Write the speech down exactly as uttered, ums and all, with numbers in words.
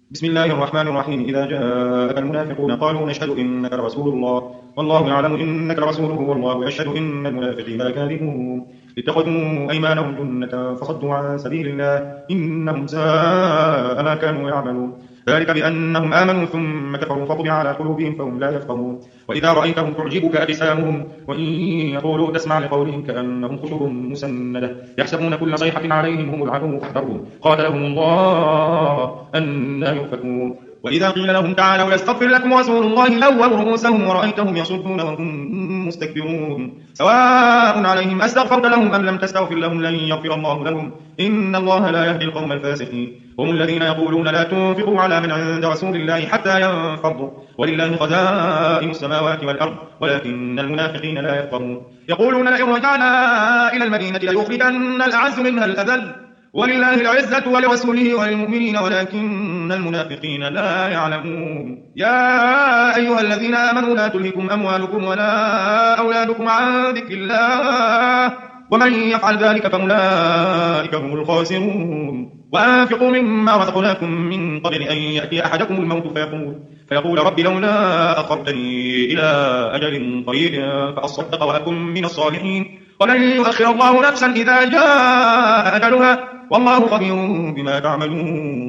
بسم الله الرحمن الرحيم. إذا جاءك المنافقون قالوا نشهد إنك لرسول الله والله يعلم إنك لرسوله والله يشهد إن المنافقين لكاذبون. اتخذوا أيمانهم جنة فصدوا عن سبيل الله إنهم ساء ما كانوا يعملون. ذلك بأنهم آمنوا ثم كفروا فطبع على قلوبهم فهم لا يفقهون. وإذا رأيتهم تعجبك أجسامهم وإن يقولوا تسمع لقولهم كأنهم خشب مسندة يحسبون كل صيحة عليهم هم العدو فاحذرهم قاتلهم الله أنى يؤفكون. وإذا قيل لهم تعالوا يستغفر لكم رسول الله لووا رؤوسهم ورأيتهم يصدون وهم مستكبرون. سواء عليهم أستغفرت لهم أم لم تستغفر لهم لن يغفر الله لهم إن الله لا يهدي القوم الفاسقين. هم الذين يقولون لا تنفقوا على من عند رسول الله حتى ينفضوا ولله خزائن السماوات والأرض ولكن المنافقين لا يفقهون. يقولون لئن رجعنا إلى المدينة ليخرجن الأعز منها الأذل ولله العزة ولرسوله وللمؤمنين ولكن المنافقين لا يعلمون. يا أيها الذين آمنوا لا تلهكم أموالكم ولا أولادكم عن ذكر الله ومن يفعل ذلك فأولئك هم الخاسرون. وأنفقوا مما رزقناكم من قبل أن يأتي أحدكم الموت فيقول, فيقول رب لولا أخرتني إلى أجل قريب فأصدق وأكن من الصالحين ولن يؤخر الله نفسا إذا جاء أجلها والله خبير بما تعملون.